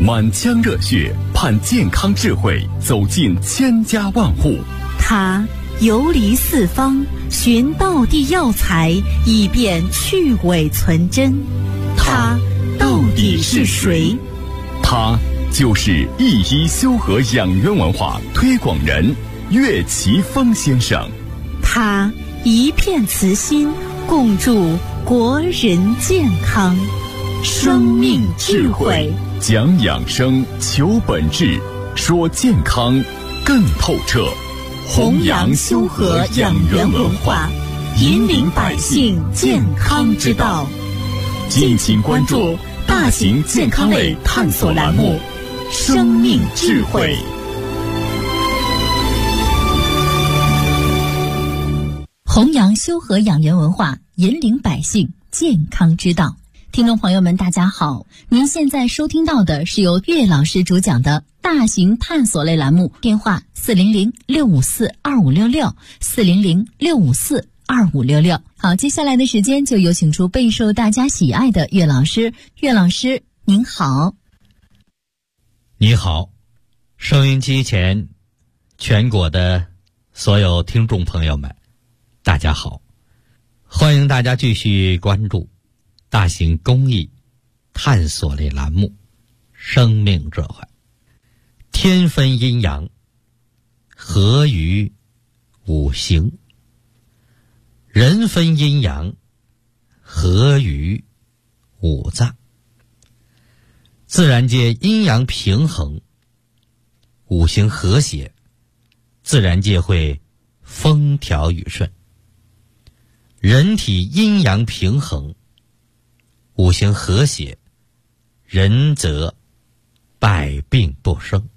满腔热血盼健康智慧走进千家万户。 他游离四方，寻道地药材，以便去伪存真。他到底是谁？ 他就是一一修和养元文化推广人岳奇峰先生。 他一片慈心，共筑国人健康。生命智慧， 讲养生，求本质，说健康更透彻。 弘扬修和养元文化，引领百姓健康之道。 敬请关注大型健康类探索栏目《生命智慧》。 弘扬修和养元文化，引领百姓健康之道。听众朋友们大家好，您现在收听到的是由岳老师主讲的大型探索类栏目，电话400-654-2566，400-654-2566。好，接下来的时间就有请出备受大家喜爱的岳老师。岳老师您好。 你好，收音机前全国的所有听众朋友们大家好，欢迎大家继续关注大型公益探索类栏目《生命智慧》。天分阴阳，合于五行；人分阴阳，合于五脏。自然界阴阳平衡，五行和谐，自然界会风调雨顺。人体阴阳平衡，五行和谐，人则百病不生。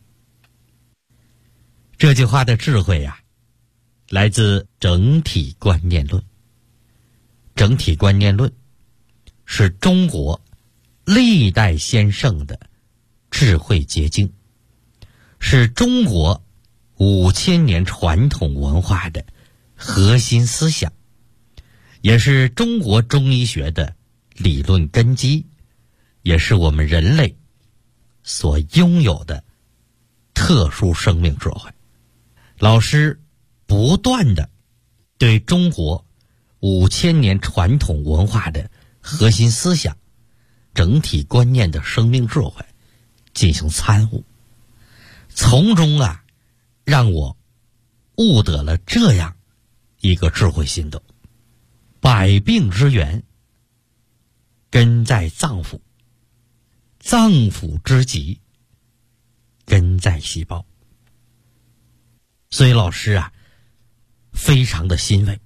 这句话的智慧呀，来自整体观念论。整体观念论是中国历代先圣的智慧结晶，是中国5000年传统文化的核心思想，也是中国中医学的理论根基，也是我们人类所拥有的特殊生命智慧。老师不断地对中国5000年传统文化的核心思想、整体观念的生命智慧进行参悟，从中让我悟得了这样一个智慧心得：百病之源根在脏腑，脏腑之疾根在细胞。所以老师非常的欣慰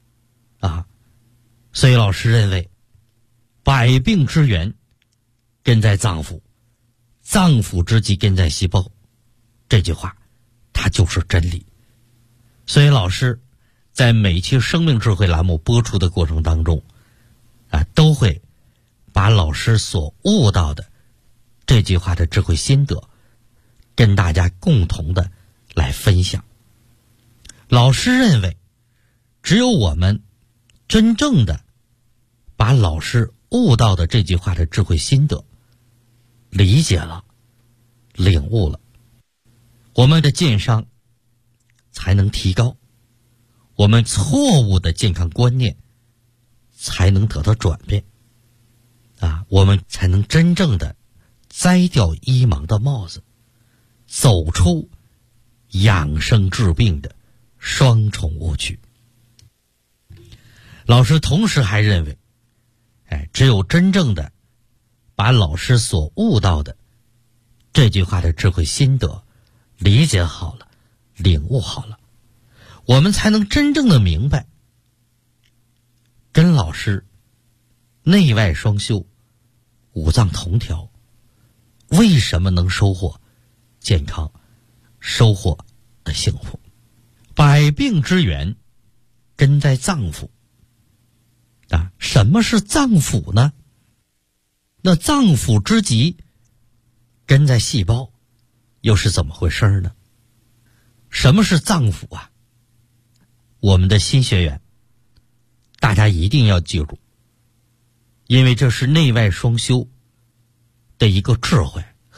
所以老师认为百病之源根在脏腑，脏腑之疾根在细胞，这句话它就是真理。所以老师在每期生命智慧栏目播出的过程当中都会把老师所悟到的这句话的智慧心得跟大家共同的来分享。老师认为，只有我们真正的把老师悟到的这句话的智慧心得理解了、领悟了，我们的健康才能提高，我们错误的健康观念才能得到转变我们才能真正的摘掉医盲的帽子，走出养生治病的双重误区。老师同时还认为，只有真正的把老师所悟到的这句话的智慧心得理解好了、领悟好了，我们才能真正的明白，跟老师内外双修、五脏同调，为什么能收获健康、收获幸福？百病之源根在脏腑什么是脏腑呢？那脏腑之疾根在细胞，又是怎么回事呢？什么是脏腑我们的新学员大家一定要记住，因为这是内外双修的一个智慧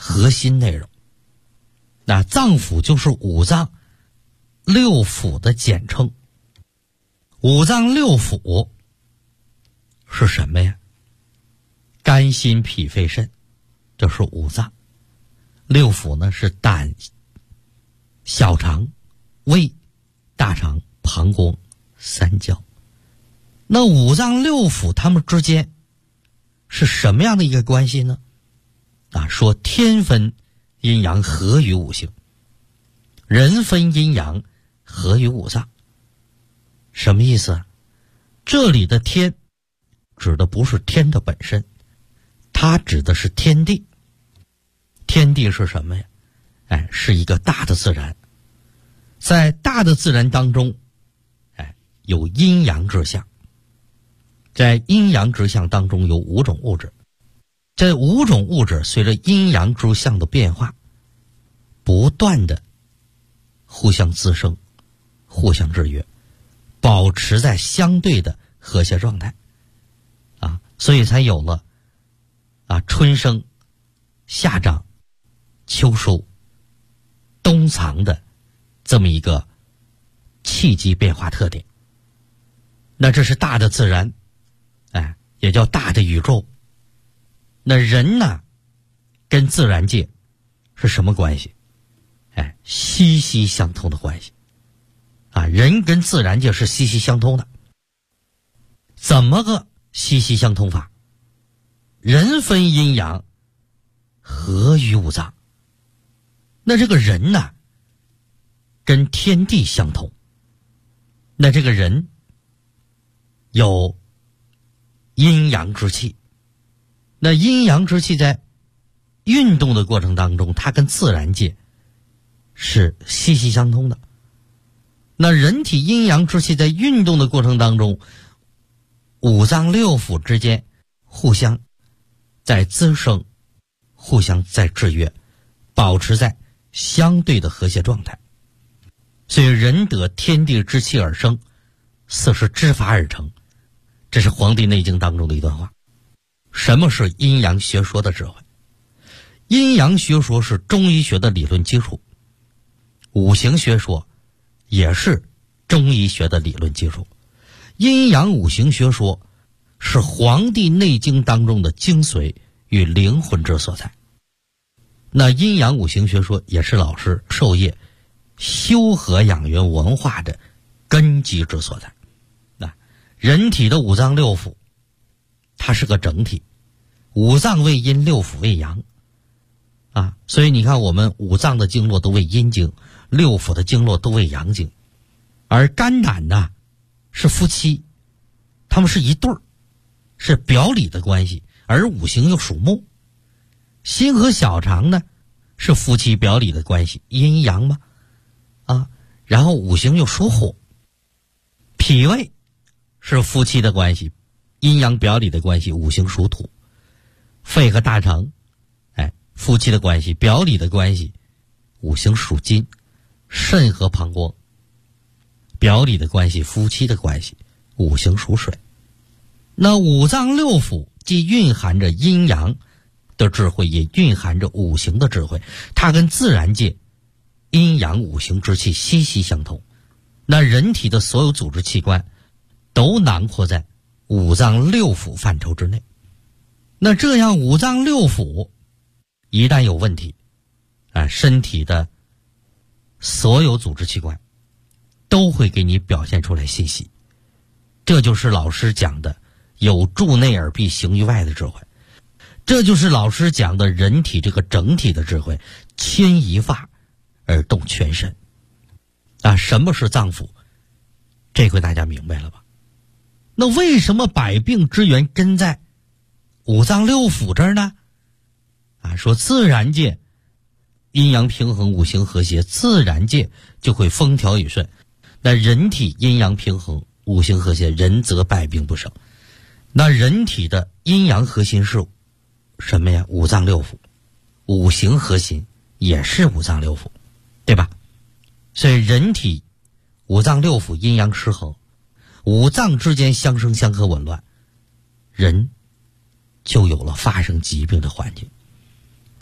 核心内容。那脏腑就是五脏六腑的简称。五脏六腑是什么呀？肝心脾肺肾，这是五脏。六腑呢是胆、小肠、胃、大肠、膀胱、三焦。那五脏六腑它们之间是什么样的一个关系呢？说天分阴阳合于五行，人分阴阳合于五脏。什么意思啊？这里的天指的不是天的本身，它指的是天地。天地是什么呀？是一个大的自然。在大的自然当中，有阴阳之象。在阴阳之象当中有5种物质。这5种物质随着阴阳之象的变化，不断的互相滋生，互相制约，保持在相对的和谐状态。所以才有了春生、夏长、秋收、冬藏的这么一个气机变化特点。那这是大的自然，也叫大的宇宙。那人呢，跟自然界是什么关系？息息相通的关系。人跟自然界是息息相通的。怎么个息息相通法？人分阴阳，合于五脏。那这个人呢，跟天地相同。那这个人有阴阳之气。那阴阳之气在运动的过程当中，它跟自然界是息息相通的。那人体阴阳之气在运动的过程当中，五脏六腑之间互相在滋生，互相在制约，保持在相对的和谐状态。所以人得天地之气而生，四时之法而成。这是《黄帝内经》当中的一段话。什么是阴阳学说的智慧？阴阳学说是中医学的理论基础，五行学说也是中医学的理论基础。阴阳五行学说是《黄帝内经》当中的精髓与灵魂之所在。那阴阳五行学说也是老师授业修和养元文化的根基之所在。人体的五脏六腑它是个整体，五脏为阴，六腑为阳。所以你看我们五脏的经络都为阴经，六腑的经络都为阳经。而肝胆呢是夫妻，他们是一对儿，是表里的关系，而五行又属木。心和小肠呢是夫妻表里的关系，阴阳嘛。然后五行又属火。脾胃是夫妻的关系，阴阳表里的关系，五行属土。肺和大肠夫妻的关系，表里的关系，五行属金。肾和膀胱表里的关系，夫妻的关系，五行属水。那五脏六腑既蕴含着阴阳的智慧，也蕴含着五行的智慧，它跟自然界阴阳五行之气息息相通。那人体的所有组织器官都囊括在五脏六腑范畴之内。那这样五脏六腑一旦有问题，身体的所有组织器官都会给你表现出来信息。这就是老师讲的有助内而必行于外的智慧。这就是老师讲的人体这个整体的智慧，牵一发而动全身。什么是脏腑？这回大家明白了吧？那为什么百病之源根在五脏六腑这儿呢？说自然界阴阳平衡，五行和谐，自然界就会风调雨顺。那人体阴阳平衡，五行和谐，人则百病不生。那人体的阴阳核心是什么呀？五脏六腑。五行核心也是五脏六腑，对吧？所以人体五脏六腑阴阳失衡，五脏之间相生相克紊乱，人就有了发生疾病的环境。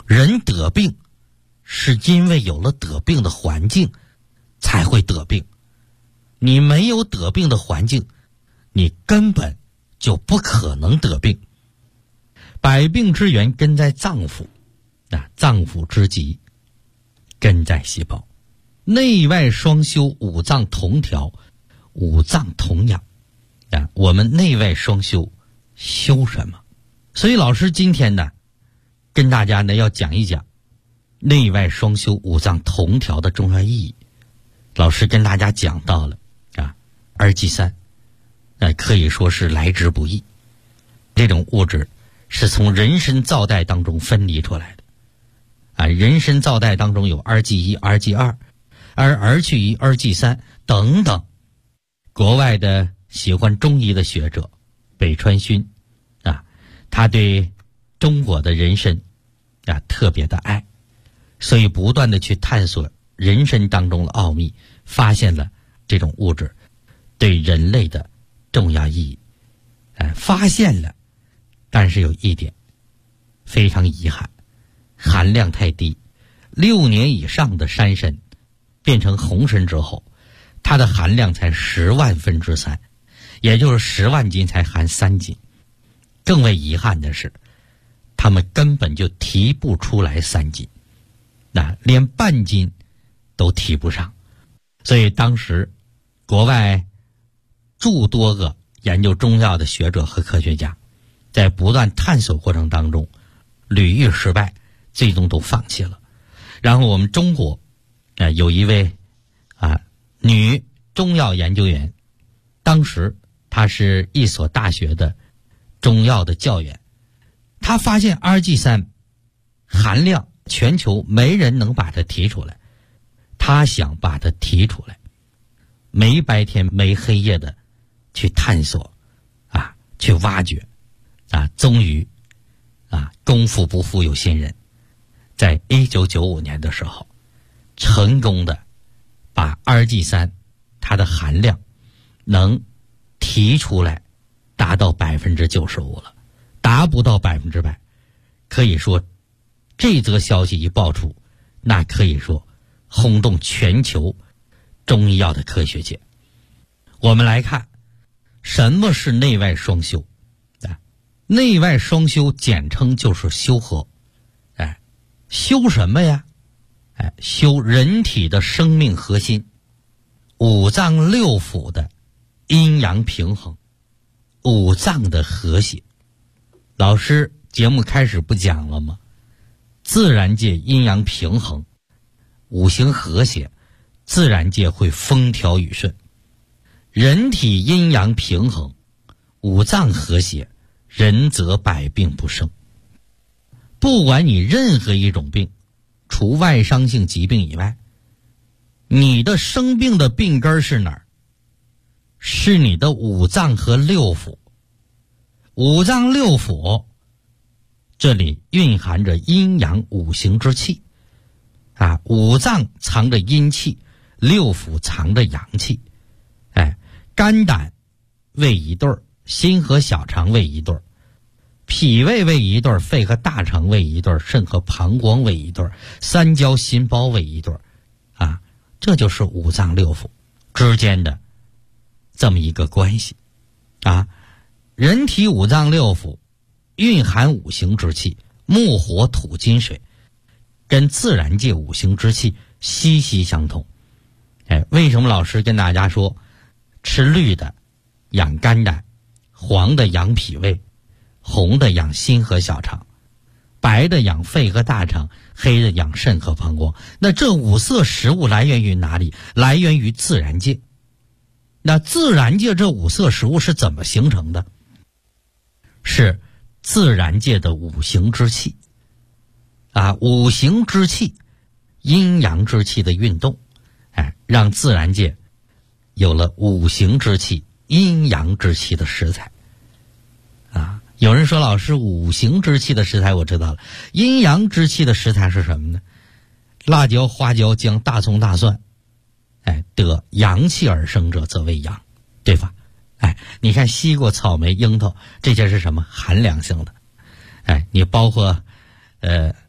人得病是因为有了得病的环境才会得病，你没有得病的环境，你根本就不可能得病。百病之源根在脏腑，脏腑之极根在细胞，内外双修，五脏同调，五脏同养。我们内外双修，修什么？所以老师今天呢，跟大家呢要讲一讲内外双修，五脏同调的重要意义。老师跟大家讲到了二剂三，可以说是来之不易。这种物质是从人参皂带当中分离出来的。人参皂带当中有二剂一、二剂二、二去一、二剂三等等。国外的喜欢中医的学者北川勋他对中国的人参特别的爱，所以不断的去探索人参当中的奥秘，发现了这种物质对人类的重要意义。发现了，但是有一点非常遗憾，含量太低。6年以上的山参变成红参之后，它的含量才10万分之3，也就是10万斤才含3斤。更为遗憾的是，他们根本就提不出来3斤，连半斤都提不上。所以当时国外诸多个研究中药的学者和科学家在不断探索过程当中屡遇失败，最终都放弃了。然后我们中国有一位女中药研究员，当时她是一所大学的中药的教员，她发现二剂三含量全球没人能把它提出来，她想把它提出来，没白天没黑夜的去探索去挖掘终于功夫不负有心人，在1995年的时候成功的把二剂三它的含量能提出来，达到95%了，达不到100%。可以说这则消息一爆出，那可以说轰动全球中医药的科学界。我们来看什么是内外双修。内外双修简称就是修和。修什么呀？修人体的生命核心，五脏六腑的阴阳平衡，五脏的和谐。老师节目开始不讲了吗？自然界阴阳平衡，五行和谐，自然界会风调雨顺。人体阴阳平衡，五脏和谐，人则百病不生。不管你任何一种病，除外伤性疾病以外，你的生病的病根是哪儿？是你的五脏和六腑。五脏六腑这里蕴含着阴阳五行之气五脏藏着阴气，六腑藏着阳气。肝胆为一对儿，心和小肠为一对儿，脾胃为一对儿，肺和大肠为一对儿，肾和膀胱为一对儿，三焦心包为一对儿这就是五脏六腑之间的这么一个关系人体五脏六腑蕴含五行之气，木火土金水，跟自然界五行之气息息相通。为什么老师跟大家说吃绿的养肝胆，黄的养脾胃，红的养心和小肠，白的养肺和大肠，黑的养肾和膀胱。那这五色食物来源于哪里？来源于自然界。那自然界这五色食物是怎么形成的？是自然界的五行之气五行之气，阴阳之气的运动让自然界有了五行之气、阴阳之气的食材有人说老师，五行之气的食材我知道了，阴阳之气的食材是什么呢？辣椒、花椒、姜、大葱、大蒜得阳气而生者则为阳，对吧？你看西瓜、草莓、樱桃，这些是什么？寒凉性的。你包括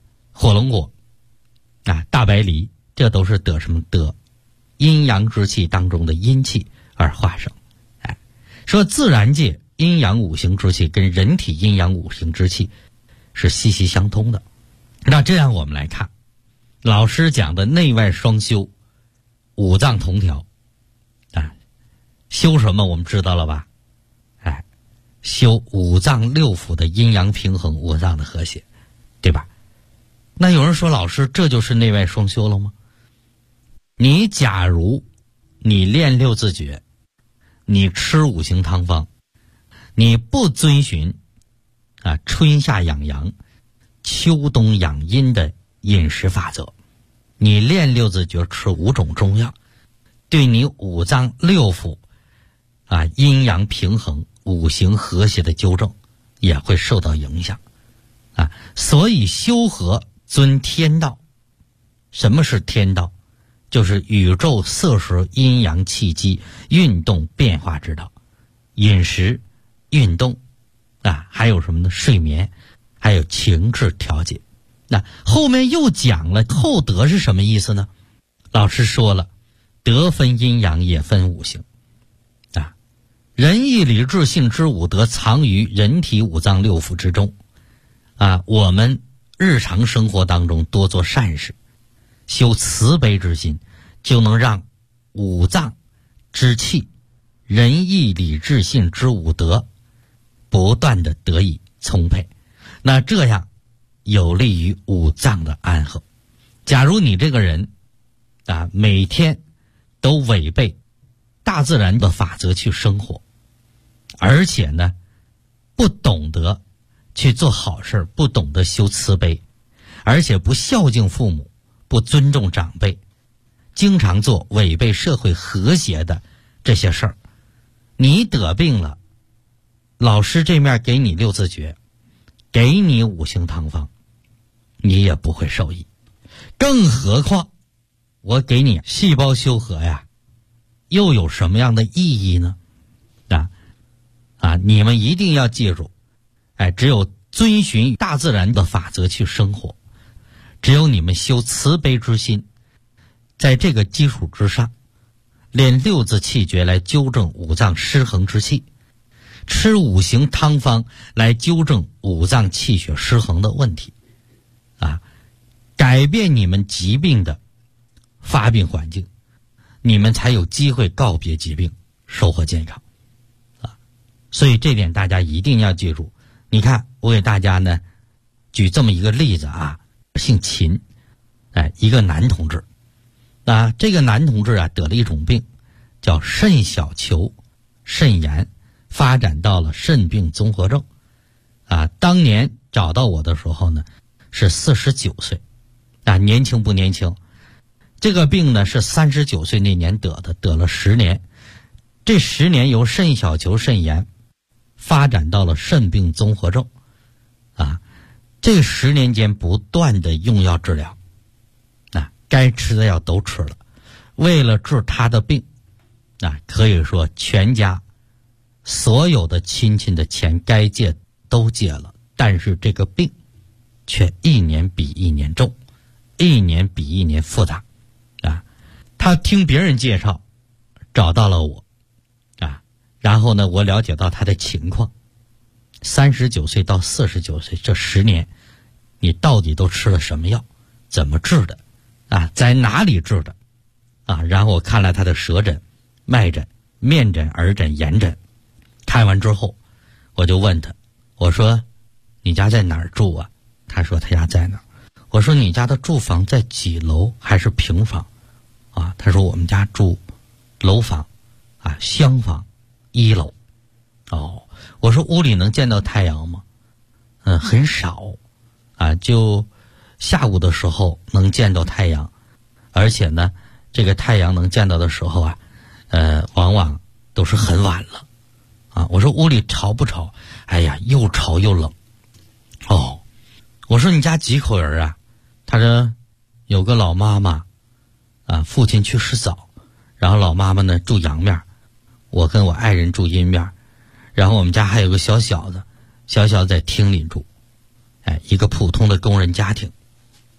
火龙果啊、大白梨，这都是得什么？得阴阳之气当中的阴气而化生。哎，说自然界阴阳五行之气跟人体阴阳五行之气是息息相通的。那这样我们来看，老师讲的内外双修，五脏同调啊，修什么我们知道了吧？哎，修五脏六腑的阴阳平衡，五脏的和谐，对吧？那有人说，老师，这就是内外双修了吗？你假如你练六字诀，你吃五行汤方，你不遵循啊春夏养阳、秋冬养阴的饮食法则，你练六字诀吃5种中药，对你五脏六腑啊阴阳平衡、五行和谐的纠正也会受到影响啊。所以修和遵天道。什么是天道？就是宇宙色时阴阳气机运动变化之道。饮食、运动啊，还有什么呢？睡眠，还有情志调节。那后面又讲了厚德是什么意思呢？老师说了，德分阴阳，也分五行啊。仁义礼智信之五德藏于人体五脏六腑之中啊。我们日常生活当中多做善事，修慈悲之心，就能让五脏之气、仁义礼智信之五德不断的得以充沛。那这样有利于五脏的安和。假如你这个人啊，每天都违背大自然的法则去生活，而且呢，不懂得去做好事，不懂得修慈悲，而且不孝敬父母，不尊重长辈，经常做违背社会和谐的这些事儿，你得病了，老师这面给你六字诀，给你五行汤方，你也不会受益。更何况我给你细胞修和呀，又有什么样的意义呢？你们一定要记住，只有遵循大自然的法则去生活，只有你们修慈悲之心，在这个基础之上，练六字气诀来纠正五脏失衡之气，吃五行汤方来纠正五脏气血失衡的问题，改变你们疾病的发病环境，你们才有机会告别疾病，收获健康。所以这点大家一定要记住。你看，我给大家呢举这么一个例子啊，姓秦，一个男同志。这个男同志得了一种病，叫肾小球肾炎，发展到了肾病综合症。当年找到我的时候呢，是49岁，年轻不年轻。这个病呢是39岁那年得的，得了10年。这10年由肾小球肾炎发展到了肾病综合症。这10年间不断的用药治疗，该吃的药都吃了，为了治他的病，可以说全家所有的亲戚的钱该借都借了，但是这个病却一年比一年重，一年比一年复杂。他听别人介绍找到了我，然后呢，我了解到他的情况，39岁到49岁这10年，你到底都吃了什么药？怎么治的？在哪里治的？然后我看了他的舌诊、脉诊、面诊、耳诊、眼诊，看完之后，我就问他，我说你家在哪儿住啊？他说他家在哪儿。我说你家的住房在几楼还是平房？他说我们家住楼房，厢房1楼。我说屋里能见到太阳吗？很少，就下午的时候能见到太阳，而且呢，这个太阳能见到的时候往往都是很晚了。我说屋里潮不潮？哎呀，又潮又冷。我说你家几口人啊？他说有个老妈妈，父亲去世早，然后老妈妈呢住阳面，我跟我爱人住阴面，然后我们家还有个小小子在厅里住，一个普通的工人家庭。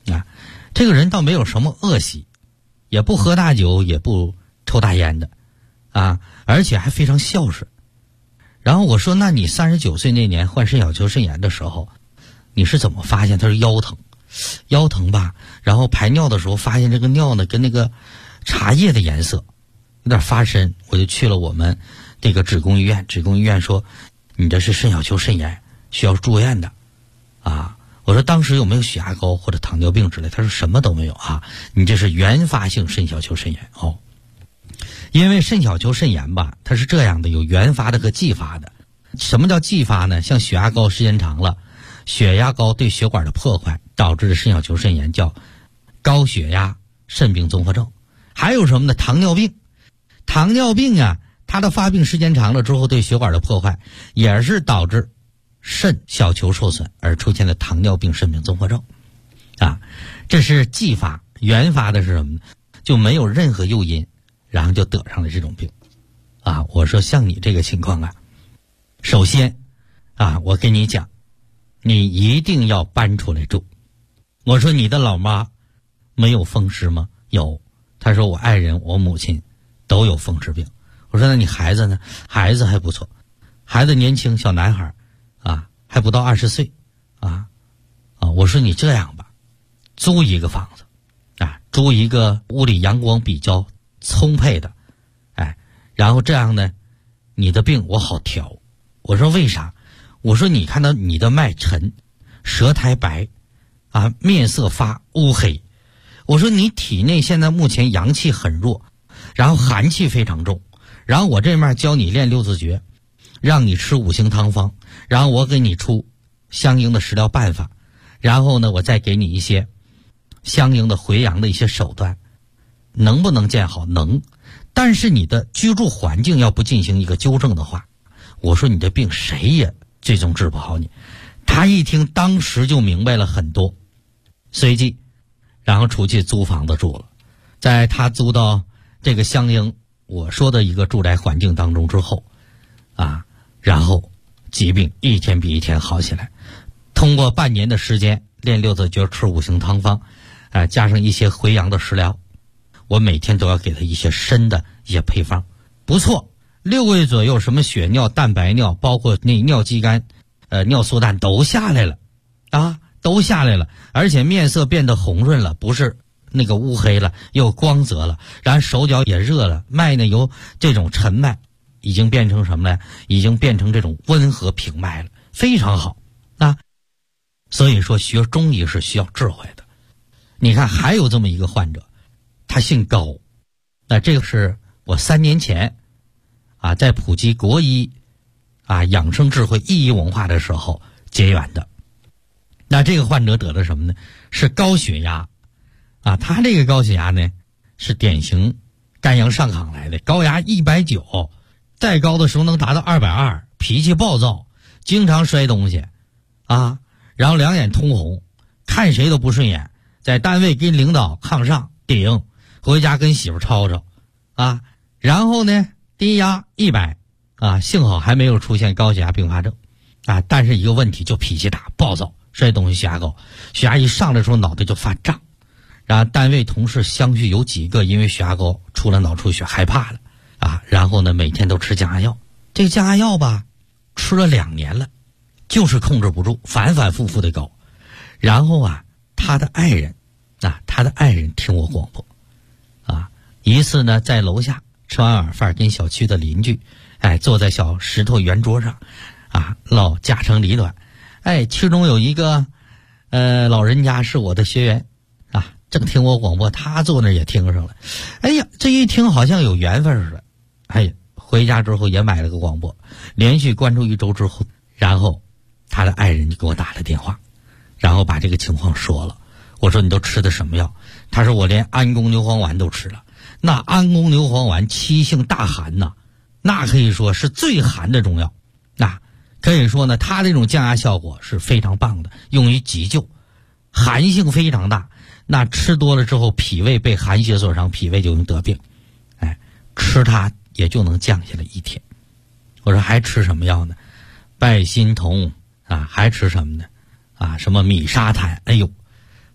啊，这个人倒没有什么恶习，也不喝大酒，也不抽大烟的啊，而且还非常孝顺。然后我说，那你39岁那年患肾小球肾炎的时候，你是怎么发现？他说腰疼吧，然后排尿的时候发现这个尿呢跟那个茶叶的颜色有点发深，我就去了我们这个职工医院，职工医院说你这是肾小球肾炎，需要住院的啊。我说当时有没有血压高或者糖尿病之类？他说什么都没有啊，你这是原发性肾小球肾炎哦。因为肾小球肾炎吧，它是这样的，有原发的和继发的。什么叫继发呢？像血压高时间长了，血压高对血管的破坏导致的肾小球肾炎叫高血压肾病综合症。还有什么呢？糖尿病。糖尿病啊，它的发病时间长了之后对血管的破坏也是导致肾小球受损而出现的糖尿病肾病综合症啊。这是继发。原发的是什么呢？就没有任何诱因，然后就得上了这种病啊。我说像你这个情况啊，首先啊，我跟你讲，你一定要搬出来住。我说你的老妈没有风湿吗？有。他说我爱人我母亲都有风湿病。我说那你孩子呢？孩子还不错，孩子年轻，小男孩啊，还不到20岁啊。我说你这样吧，租一个房子啊，租一个屋里阳光比较充沛的，哎，然后这样呢，你的病我好调。我说为啥？我说你看到你的脉沉，舌苔白啊，面色发乌黑。我说你体内现在目前阳气很弱，然后寒气非常重，然后我这面教你练六字诀，让你吃5行汤方，然后我给你出相应的食疗办法，然后呢我再给你一些相应的回阳的一些手段，能不能见好？能。但是你的居住环境要不进行一个纠正的话，我说你的病谁也最终治不好你。他一听当时就明白了很多，随即然后出去租房子住了。在他租到这个相应我说的一个住宅环境当中之后啊，然后疾病一天比一天好起来。通过半年的时间练六字诀，吃5行汤方加上一些回阳的食疗，我每天都要给他一些参的一些配方，不错。6个月左右，什么血尿、蛋白尿，包括那尿肌酐、尿素氮都下来了啊，都下来了，而且面色变得红润了，不是那个乌黑了，又光泽了，然后手脚也热了，脉呢由这种沉脉已经变成什么呢？已经变成这种温和平脉了，非常好啊。所以说学中医是需要智慧的。你看还有这么一个患者，他姓高，那这个是我3年前啊在普及国医啊养生智慧医医文化的时候结缘的。那这个患者得了什么呢？是高血压啊。他这个高血压呢是典型肝阳上亢来的，高压190，再高的时候能达到220，脾气暴躁，经常摔东西啊，然后两眼通红，看谁都不顺眼，在单位跟领导抗上顶，回家跟媳妇吵吵啊。然后呢低压100啊，幸好还没有出现高血压并发症啊，但是一个问题就脾气大暴躁，摔东西血压高，血压一上来的时候脑袋就发胀，然后单位同事相续有几个因为血压高出了脑出血害怕了啊，然后呢每天都吃降压药。这个降压药吧吃了2年了，就是控制不住，反反复复的高。然后啊他的爱人听我广播啊，一次呢在楼下吃完晚饭，跟小区的邻居坐在小石头圆桌上啊唠家长里短。其中有一个老人家是我的学员啊，正听我广播，他坐那也听上了。哎呀，这一听好像有缘分似的。回家之后也买了个广播，连续关注1周之后，然后他的爱人就给我打了电话，然后把这个情况说了。我说你都吃的什么药？他说我连安宫牛黄丸都吃了。那安宫牛黄丸七性大寒呐，那可以说是最寒的中药，那可以说呢它这种降压效果是非常棒的，用于急救，寒性非常大，那吃多了之后脾胃被寒邪所伤，脾胃就能得病，吃它也就能降下来1天。我说还吃什么药呢？拜心酮啊，还吃什么呢？啊，什么米沙坦，哎呦，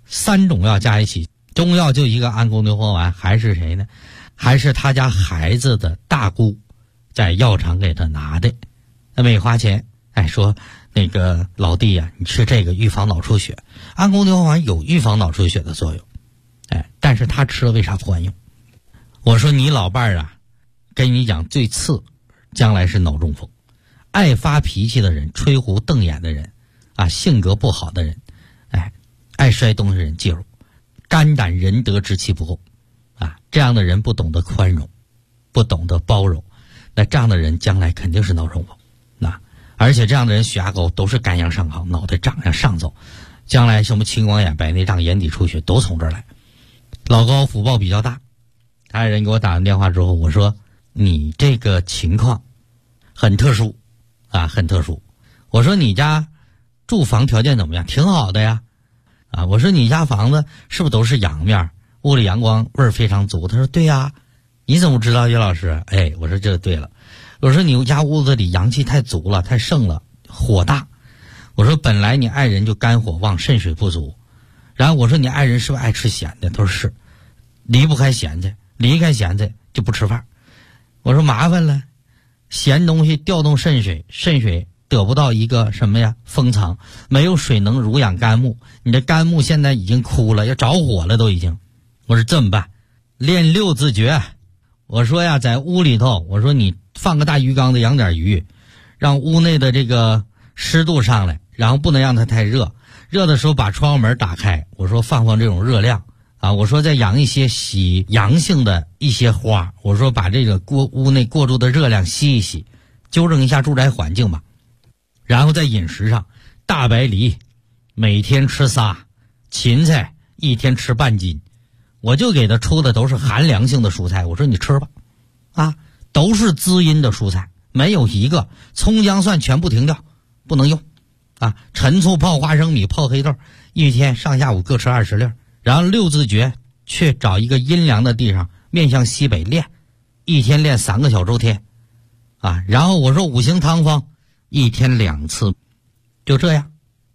3种药加一起，中药就一个安宫牛黄丸，还是谁呢？还是他家孩子的大姑在药厂给他拿的，他没花钱。说那个老弟呀，你吃这个预防脑出血。安宫牛黄丸有预防脑出血的作用，但是他吃了为啥不管用？我说你老伴儿啊，跟你讲最次将来是脑中风。爱发脾气的人，吹胡瞪眼的人性格不好的人，爱摔东西的人，记住，肝胆仁德之气不够这样的人不懂得宽容，不懂得包容，那这样的人将来肯定是脑中风。而且这样的人血压高，都是肝阳上亢，脑袋长向上走，将来什么青光眼、白内障、眼底出血都从这儿来。老高福报比较大，他人给我打完电话之后，我说你这个情况很特殊很特殊。我说你家住房条件怎么样？挺好的呀。我说你家房子是不是都是阳面，屋里阳光味儿非常足？他说对呀。你怎么知道，岳老师？我说这对了。我说你家屋子里阳气太足了，太盛了，火大。我说本来你爱人就肝火旺，肾水不足。然后我说你爱人是不是爱吃咸的？他说是，离不开咸菜，离开咸菜就不吃饭。我说麻烦了，咸东西调动肾水，肾水得不到一个什么呀封藏，没有水能濡养肝木，你的肝木现在已经枯了，要着火了都已经。我说这么办，练6字诀。我说呀，在屋里头，我说你放个大鱼缸子养点鱼，让屋内的这个湿度上来，然后不能让它太热，热的时候把窗户门打开，我说放这种热量我说再养一些喜阳性的一些花，我说把这个屋内过度的热量吸一吸，纠正一下住宅环境吧。然后在饮食上，大白梨每天吃仨，芹菜1天吃半斤，我就给他出的都是寒凉性的蔬菜，我说你吃吧都是滋阴的蔬菜，没有一个葱姜蒜全部停掉，不能用陈醋泡花生米泡黑豆，1天上下午各吃20粒。然后6字诀，去找一个阴凉的地方，面向西北练，1天练3个小周天然后我说5行汤方1天2次，就这样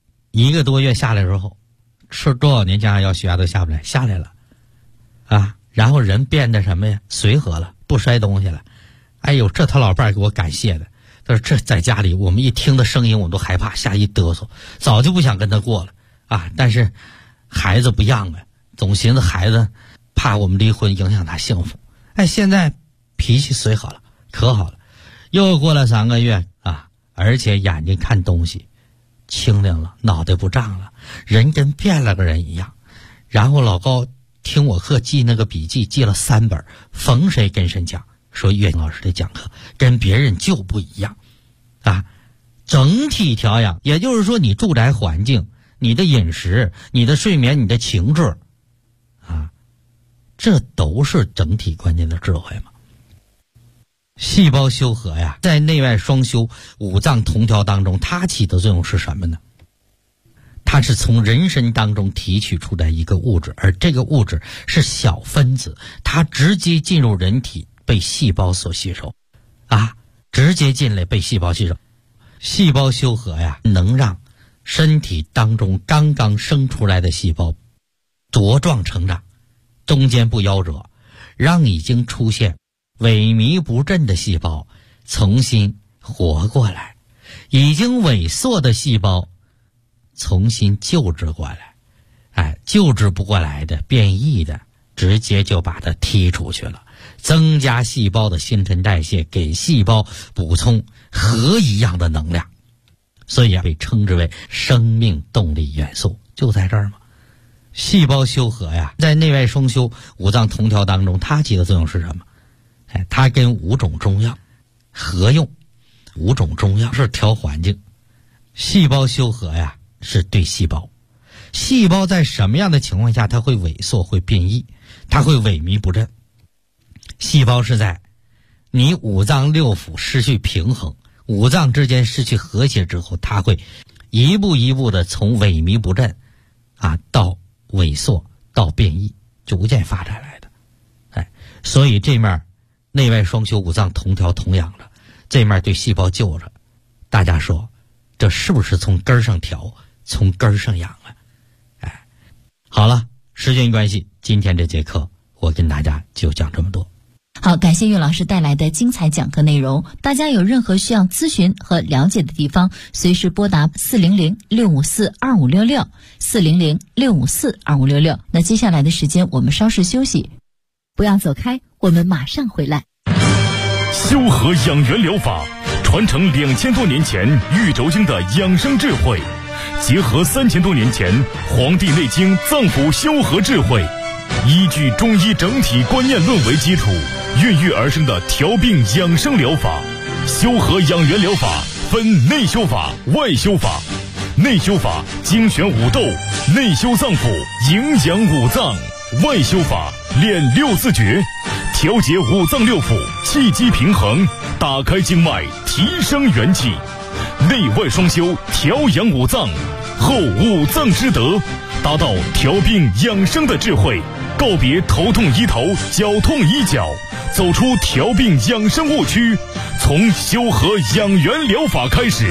1个多月下来之后，吃多少年降压药血压都下不来，下来了然后人变得什么呀，随和了，不摔东西了。这他老伴儿给我感谢的。他说这在家里我们一听的声音我们都害怕，吓一嘚瑟，早就不想跟他过了但是孩子不让总寻思孩子怕我们离婚影响他幸福。现在脾气随好了，可好了。又过了3个月而且眼睛看东西清亮了，脑袋不胀了，人跟变了个人一样。然后老高听我课记那个笔记，记了3本，逢谁跟谁讲，说岳老师的讲课跟别人就不一样整体调养，也就是说你住宅环境、你的饮食、你的睡眠、你的情志这都是整体关键的智慧嘛。细胞修和呀，在内外双修、五脏同调当中，它起的作用是什么呢？它是从人参当中提取出来一个物质，而这个物质是小分子，它直接进入人体被细胞所吸收直接进来被细胞吸收。细胞修和呀，能让身体当中刚刚生出来的细胞茁壮成长，中间不夭折，让已经出现萎靡不振的细胞重新活过来，已经萎缩的细胞重新救治过来，救治不过来的变异的直接就把它踢出去了，增加细胞的新陈代谢，给细胞补充核一样的能量，所以被称之为生命动力元素，就在这儿嘛。细胞修和呀，在内外双修、五脏同调当中，它起的作用是什么？它跟5种中药合用，5种中药是调环境。细胞修和呀，是对细胞，细胞在什么样的情况下它会萎缩、会变异，它会萎靡不振？细胞是在你五脏六腑失去平衡，五脏之间失去和谐之后，它会一步一步的从萎靡不振到萎缩到变异，逐渐发展来的。所以这面内外双修、五脏同调同养了，这面对细胞救着，大家说这是不是从根儿上调，从根儿上养好了，时间关系，今天这节课我跟大家就讲这么多。 好，感谢岳老师带来的精彩讲课内容。大家有任何需要咨询和了解的地方，随时拨打400-654-2566 400-654-2566。那接下来的时间我们稍事休息，不要走开，我们马上回来。 修和养元疗法传承2000多年前玉轴经的养生智慧，结合3000多年前《黄帝内经》脏腑修和智慧，依据中医整体观念论为基础，孕育而生的调病养生疗法。修和养元疗法分内修法、外修法。内修法精选五斗，内修脏腑，营养五脏；外修法练六字诀，调节五脏六腑，气机平衡，打开经脉，提升元气。内外双修，调养五脏，后五脏之德，达到调病养生的智慧，告别头痛医头，脚痛医脚，走出调病养生误区，从修和养元疗法开始。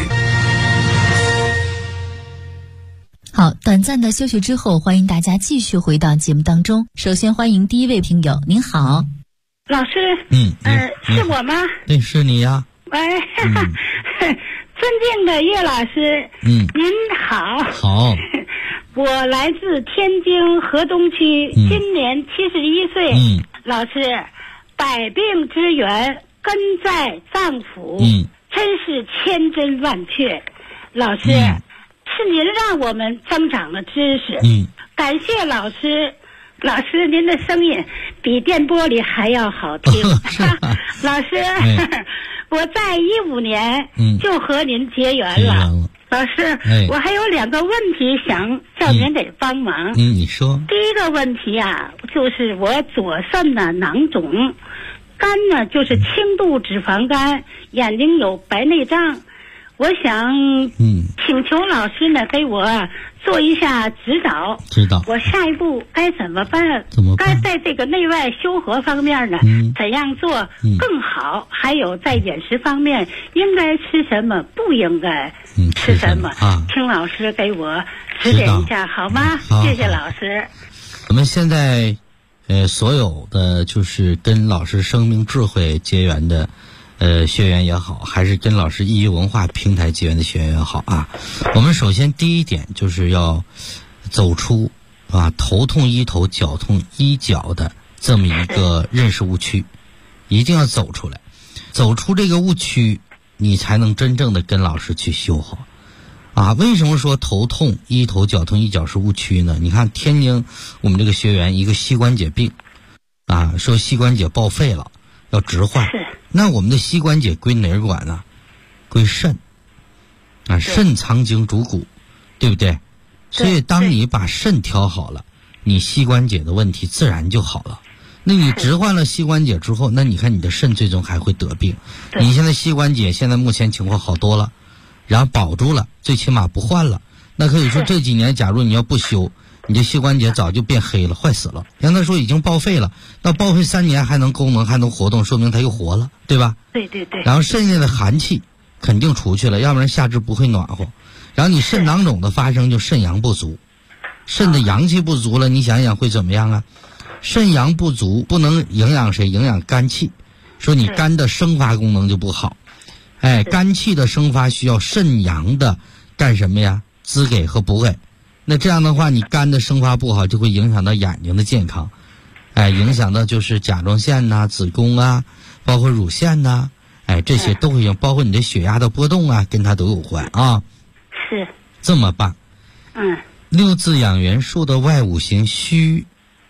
好，短暂的休息之后，欢迎大家继续回到节目当中。首先欢迎第一位听友，您好。 老师，是我吗？ 对，是你呀。 喂，尊敬的岳老师，您好。 好。 我来自天津河东区，今年71岁。老师，百病之源根在脏腑，真是千真万确。老师，是您让我们增长了知识。感谢老师。老师，您的声音比电波里还要好听。老师，我在15年就和您结缘了。老师，我还有2个问题想叫您给帮忙。 你说。 第一个问题啊，就是我左肾呢囊肿，肝呢就是轻度脂肪肝，眼睛有白内障。我想请求老师呢给我做一下指导，我下一步该怎么办？该在这个内外修和方面呢，怎样做更好？还有在饮食方面应该吃什么，不应该吃什么？请老师给我指点一下好吗？谢谢老师。 我们现在所有的就是跟老师生命智慧结缘的学员也好，还是跟老师易文化平台结缘的学员也好啊，我们首先第一点就是要走出头痛医头，脚痛医脚的这么一个认识误区，一定要走出来，走出这个误区，你才能真正的跟老师去修好为什么说头痛医头，脚痛医脚是误区呢？你看天津我们这个学员一个膝关节病说膝关节报废了，要置换。那我们的膝关节归哪儿管呢？归肾肾藏精主骨，对不对？所以当你把肾调好了，你膝关节的问题自然就好了。那你置换了膝关节之后，那你看你的肾最终还会得病。你现在膝关节现在目前情况好多了，然后保住了，最起码不换了，那可以说这几年假如你要不修，你的膝关节早就变黑了，坏死了。让他说已经报废了，那报废3年还能功能还能活动，说明他又活了，对吧？ 对对对。 然后肾下的寒气肯定出去了，要不然下肢不会暖和。然后你肾囊肿的发生就肾阳不足，肾的阳气不足了，你想想会怎么样啊？肾阳不足不能营养谁？营养肝气，说你肝的生发功能就不好。肝气的生发需要肾阳的干什么呀？滋给和补给。那这样的话，你肝的生发不好，就会影响到眼睛的健康，影响到就是甲状腺子宫包括乳腺这些都会影响，包括你的血压的波动跟它都有关是这么办。六字养元术的外五行虚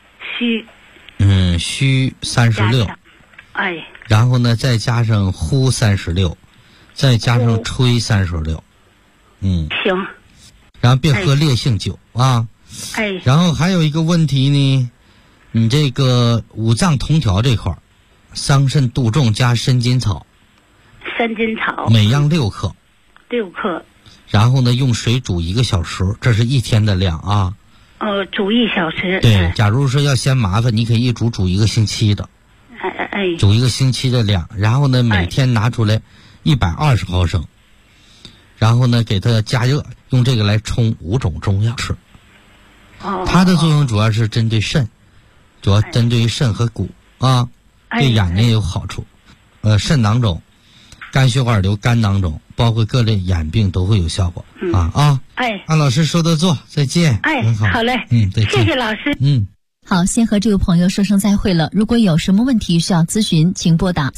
36，然后呢再加上呼36，再加上吹36， 行。 然后别喝烈性酒然后还有一个问题呢，你这个五脏同调这块儿，桑葚、杜仲加参金草，每样6克，然后呢用水煮1个小时，这是1天的量煮1小时。 对，假如说要嫌麻烦，你可以一煮1个星期的，煮1个星期的量，然后呢每天拿出来120毫升。然后呢给它加热，用这个来冲5种中药吃它的作用主要是针对肾，主要针对于肾和骨啊，对眼睛有好处。肾囊肿、肝血管瘤、肝囊肿，包括各类眼病都会有效果按老师说的做，再见。 好嘞， 再见， 谢谢老师。 好，先和这位朋友说声再会了。如果有什么问题需要咨询，请拨打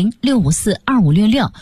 400-654-2566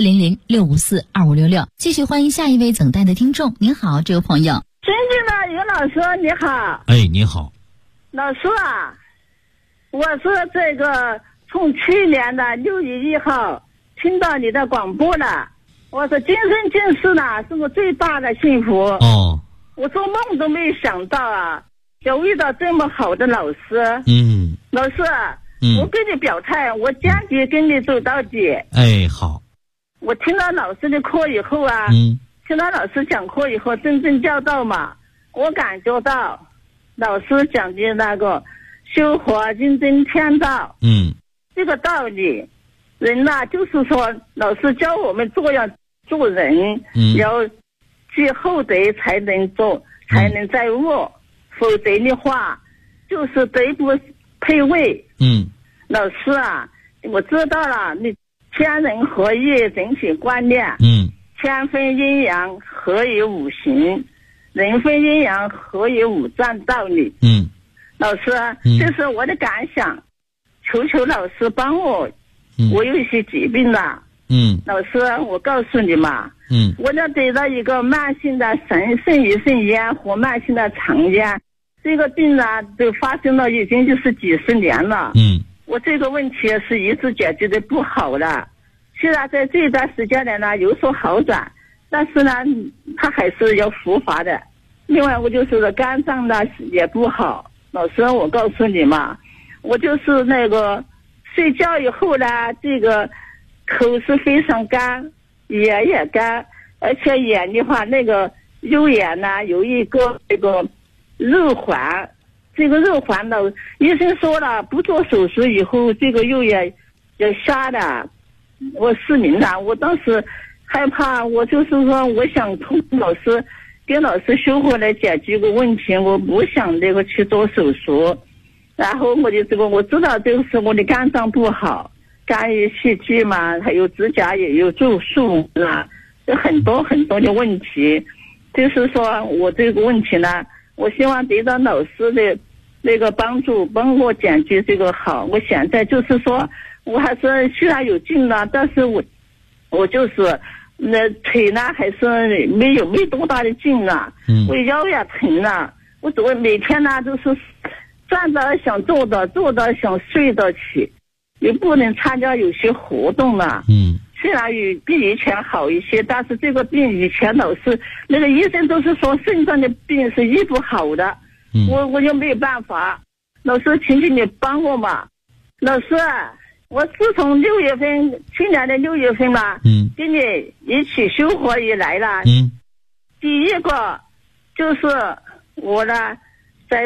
400-654-2566。继续欢迎下一位等待的听众。您好，这位朋友。 尊敬的于老师，你好。 你好。 老师啊，我是这个从去年的6月1号听到你的广播了。我说今生今世呢，是我最大的幸福。我做梦都没想到啊，有遇到这么好的老师。老师，我跟你表态，我坚决跟你走到底。 好。 我听到老师的课以后啊，听到老师讲课以后，真正教导嘛，我感觉到老师讲的那个修活认真天道，这个道理，人呐，就是说老师教我们做人，要积厚德才能做，才能在握，否则的话就是德不配位。老师啊，我知道了，你天人合一整体观念，天分阴阳合于五行，人分阴阳合于五脏道理。老师，这是我的感想，求求老师帮我，我有一些疾病了。老师，我告诉你嘛，我要得到一个慢性的肾盂肾炎和慢性的肠炎，这个病呢都发生了已经就是几十年了。我这个问题是一直解决的不好了，虽然在这段时间内呢有所好转，但是呢它还是要复发的。另外我就是肝脏呢也不好。老师，我告诉你嘛，我就是那个睡觉以后呢，这个口是非常干，眼也干，而且眼的话那个右眼呢有一个这个肉环，这个肉环呢医生说了，不做手术以后这个右眼要瞎的，我失明了。我当时害怕，我就是说我想通跟老师修活来解决个问题，我不想这个去做手术。然后我的这个我知道这个是我的肝脏不好，肝有细菌嘛，还有指甲也有皱数啊，有很多很多的问题。就是说我这个问题呢，我希望得到老师的那个帮助，帮我解决这个好。我现在就是说我还是虽然有劲了，但是我就是那腿呢还是没多大的劲啊。我腰也疼了，我每天呢都是站着想坐着，坐着想睡得起，也不能参加有些活动了。虽然比以前好一些，但是这个病以前老是那个医生都是说肾脏的病是医不好的。我就没有办法。老师，请你帮我嘛。老师，我自从去年的6月份嘛，跟你一起修活以来了。第一个就是我呢在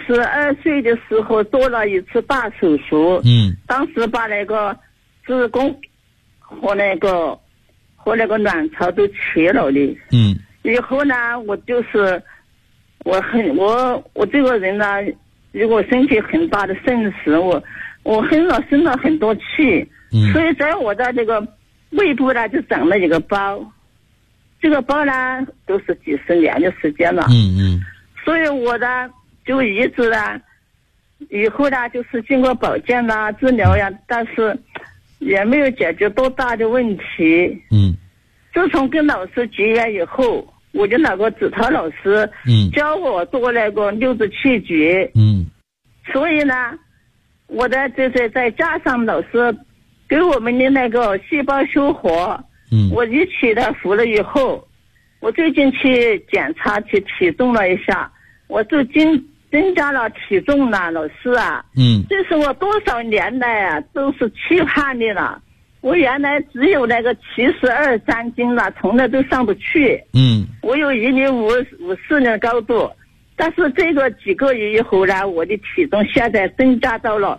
42岁的时候做了一次大手术。当时把那个子宫和那个卵巢都切了的。以后呢，我就是我这个人呢，如果身体很大的肾石，我生了很多气。所以在我的这个胃部呢就长了一个包，这个包呢都是几十年的时间了。所以我呢就一直呢以后呢就是经过保健啦治疗呀，但是也没有解决多大的问题。自从跟老师结缘以后，我的那个指导老师教我做那个六字气诀。所以呢我的就是再加上老师给我们的那个细胞修活，我一起的服了以后，我最近去检查去体重了一下，我就增加了体重了。老师啊，这是我多少年来啊都是期盼的了。我原来只有那个72、3斤了，从来都上不去。我有1米54的高度，但是这个几个月以后呢，我的体重现在增加到了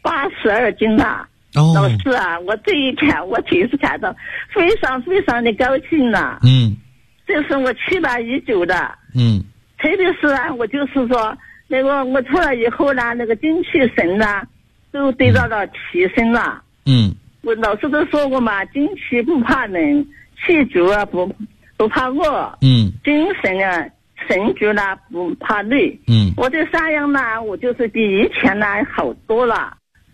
82斤了。老师啊，我这一天我体是感到非常非常的高兴了。这是我期待已久的。 特别是啊，我就是说那个我出来以后呢，那个精气神呢都得到了提升了。我老师都说过嘛，精气不怕冷，气足啊不怕饿。精神啊神足呢不怕累。我这3样呢，我就是比以前呢好多了。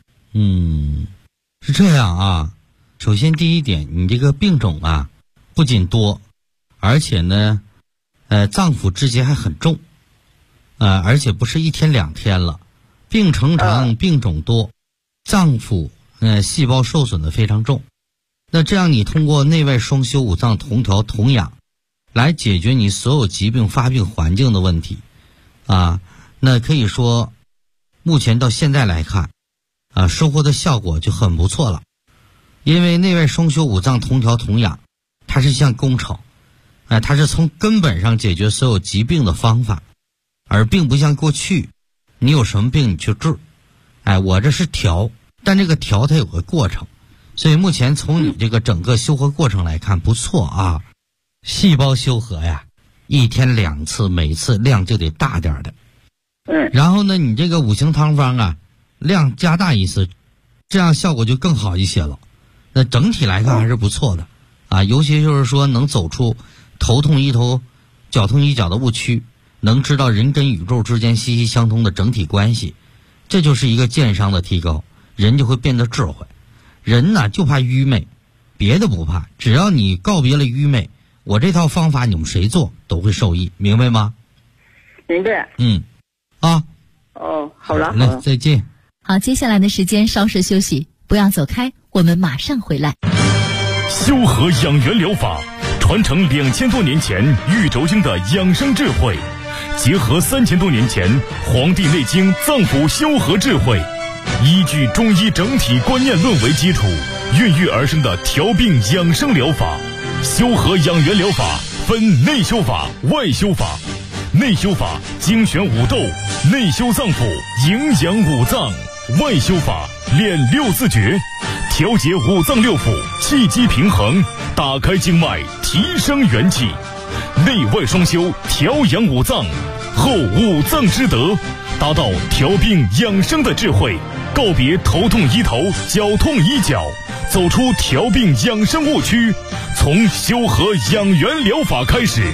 是这样啊。首先第一点，你这个病种啊不仅多，而且呢脏腑之结还很重，而且不是1天2天了，病程长，病种多，脏腑细胞受损的非常重。那这样你通过内外双修五脏同调同养来解决你所有疾病发病环境的问题啊，那可以说目前到现在来看收获的效果就很不错了。因为内外双修五脏同调同养，它是一项工程，它是从根本上解决所有疾病的方法，而并不像过去你有什么病你去治，我这是调，但这个调它有个过程，所以目前从你这个整个修合过程来看不错啊。细胞修合呀，1天2次，每次量就得大点的。然后呢，你这个五行汤方啊，量加大一次，这样效果就更好一些了。那整体来看还是不错的啊，尤其就是说能走出头痛医头，脚痛医脚的误区，能知道人跟宇宙之间息息相通的整体关系，这就是一个健商的提高，人就会变得智慧。人呢就怕愚昧，别的不怕，只要你告别了愚昧，我这套方法你们谁做都会受益，明白吗？ 明白。好了， 再见。 好，接下来的时间稍事休息，不要走开，我们马上回来。 修和养元疗法传承2000多年前玉轴经的养生智慧，结合3000多年前《黄帝内经》脏腑修和智慧，依据中医整体观念论为基础，孕育而生的调病养生疗法。修和养元疗法分内修法、外修法。内修法精选五斗，内修脏腑，营养五脏；外修法练6字诀，调节五脏六腑，气机平衡，打开经脉，提升元气。内外双修，调养五脏，后五脏之德，达到调病养生的智慧，告别头痛医头，脚痛医脚，走出调病养生误区，从修和养元疗法开始。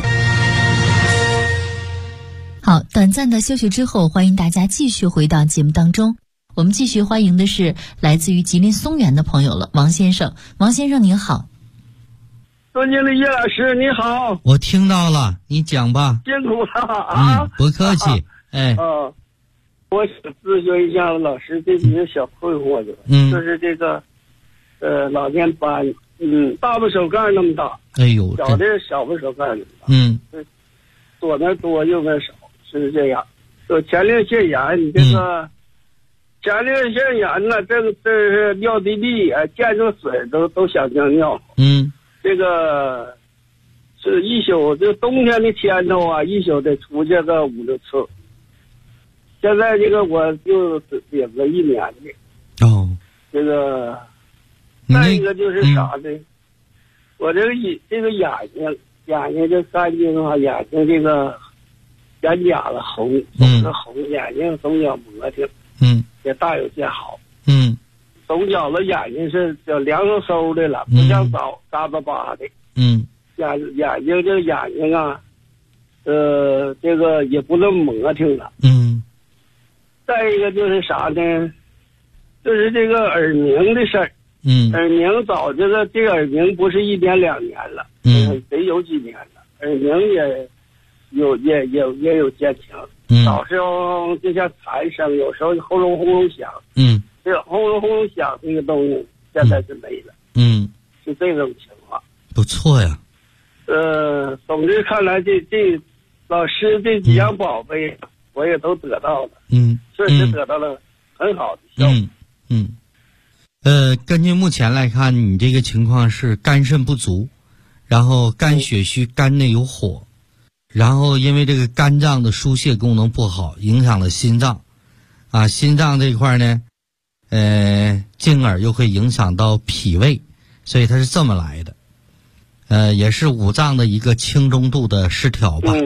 好，短暂的休息之后，欢迎大家继续回到节目当中。我们继续欢迎的是来自于吉林松原的朋友了，王先生。王先生您好。 尊敬的叶老师你好。 我听到了，你讲吧。 辛苦了啊。 不客气。 我想咨询一下老师这几个小困惑的。就是这个老年斑，大拇手盖那么大，小的小拇手盖那么大，左面多右面少，是这样。有前列腺炎，你这个前列腺炎呢，这是尿滴滴，见着水都想尿尿。这个是一宿，这冬天的天头啊，一宿得出去个5、6次。现在这个我就领了1年的。这个再一个就是啥呢？我这个眼睛这3睛啊，眼睛这个眼睑子红，总是红，眼睛总觉磨挺，也大有见好。总觉着眼睛是叫凉飕飕的了，不像早嘎巴巴的。眼睛这眼睛啊，这个也不那么磨挺了。再一个就是啥呢？就是这个耳鸣的事儿。耳鸣早这个耳鸣不是1年2年了，得有几年了。耳鸣也有渐强，早时候就像蝉声，有时候轰隆轰隆响。这个轰隆轰隆响这个东西现在是没了。是这种情况。 不错呀。 总之看来这老师这几样宝贝我也都得到了。确实得到了很好的效果。 根据目前来看，你这个情况是肝肾不足，然后肝血虚，肝内有火，然后因为这个肝脏的疏泄功能不好，影响了心脏，心脏这一块呢，进而又会影响到脾胃，所以它是这么来的。也是五脏的一个轻中度的失调吧。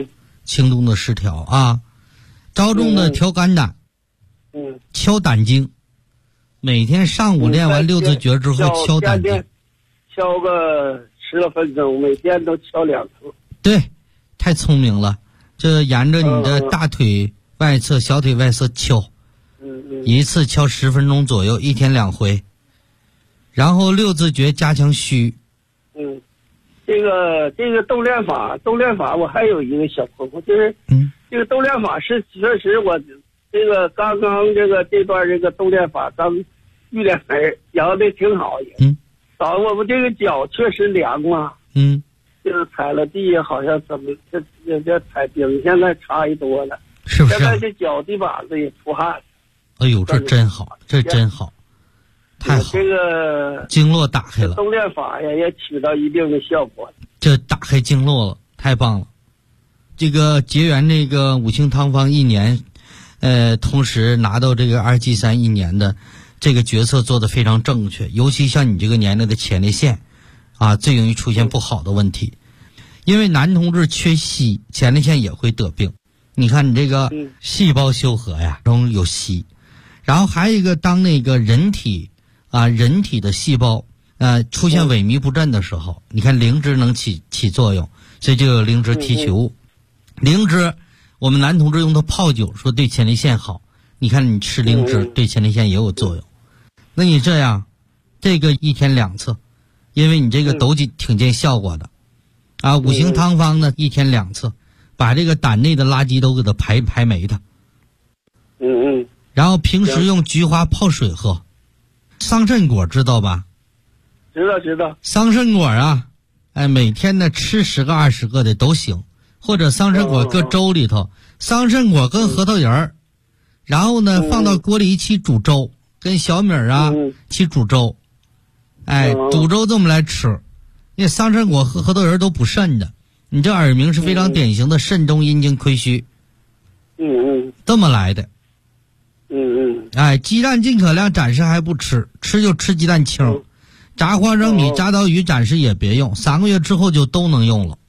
轻度的失调啊。着重的调肝胆，敲胆经，每天上午练完六字诀之后敲胆经， 敲个10多分钟，每天都敲2次。 对，太聪明了，这沿着你的大腿外侧、小腿外侧敲，一次敲10分钟左右，1天2回。然后六字诀加强虚。 这个动练法，我还有一个小困惑，就是这个动练法是确实我这个刚刚这段这个动练法刚遇点门，摇的挺好也。我们这个脚确实凉了。就是踩了地好像怎么这踩冰现在差一多了， 是不是？ 现在这脚底板子也出汗。 哎呦，这真好，这真好，太好！ 这个经络打开了， 动练法呀也起到一定的效果。 这打开经络了，太棒了！这个结缘这个五行汤方1年，同时拿到这个2G3 1年的这个决策做得非常正确，尤其像你这个年龄的前列腺啊，最容易出现不好的问题。因为男同志缺硒，前列腺也会得病。你看你这个细胞修合呀，中有硒。然后还有一个，当那个人体的细胞出现萎靡不振的时候，你看灵芝能起作用，所以就有灵芝提取物。灵芝我们男同志用它泡酒，说对前列腺好。你看你吃灵芝对前列腺也有作用。那你这样，这个1天2次，因为你这个都挺见效果的啊。五行汤方呢1天2次，把这个胆内的垃圾都给它排没它。然后平时用菊花泡水喝。桑葚果知道吧？ 知道。 桑葚果啊，每天呢吃10个20个的都行，或者桑葚果搁粥里头，桑葚果跟核桃仁儿，然后呢放到锅里一起煮粥，跟小米啊一起煮粥，煮粥这么来吃。那桑葚果和核桃仁儿都补肾的，你这耳鸣是非常典型的肾中阴经亏虚，这么来的。鸡蛋尽可量暂时还不吃，吃就吃鸡蛋清，炸花生米、炸刀鱼暂时也别用，3个月之后就都能用了。